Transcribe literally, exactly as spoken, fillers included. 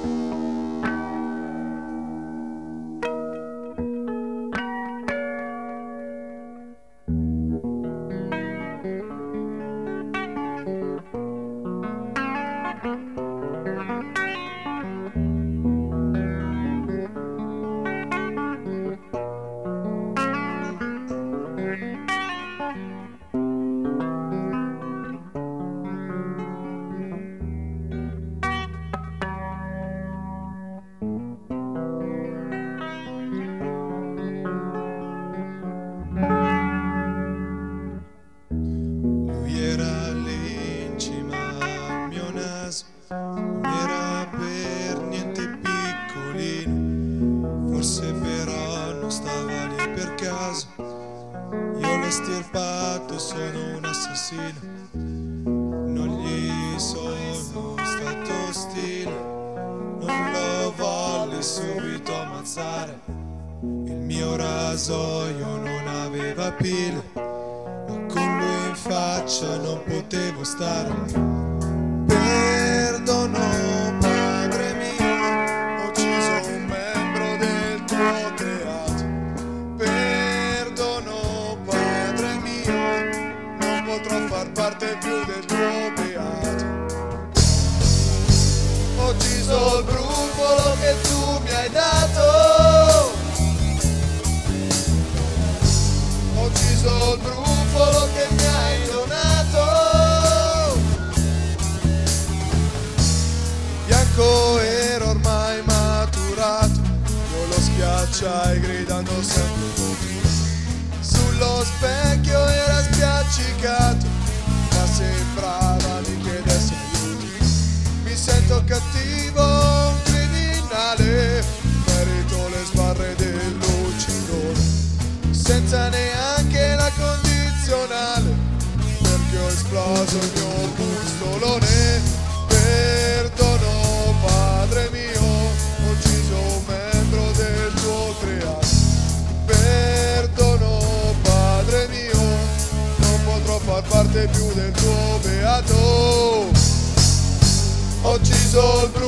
Non era per niente piccolino, forse però non stava lì per caso. Io l'ho estirpato, sono un assassino, non gli sono stato ostile, non lo volle subito ammazzare. Il mio rasoio non aveva pile, ma con lui in faccia non potevo stare. Perdono, padre mio, ho ucciso un membro del tuo creato. Perdono, padre mio, non potrò far parte più del tuo beato. Ho ucciso il brufolo che tu mi hai dato. Ho ucciso il brufolo che mi hai donato. Era ormai maturato, io lo schiacciai gridando sempre tu. Sullo specchio era spiaccicato, ma sembrava mi chiedesse aiuto. Mi sento cattivo, un criminale, merito le sbarre dell'uccidore, senza neanche la condizionale, perché ho esploso il mio pistolone. Perdono, padre mio, ho ucciso un membro del tuo creato. Perdono, padre mio, non potrò far parte più del tuo beato. Ho ucciso il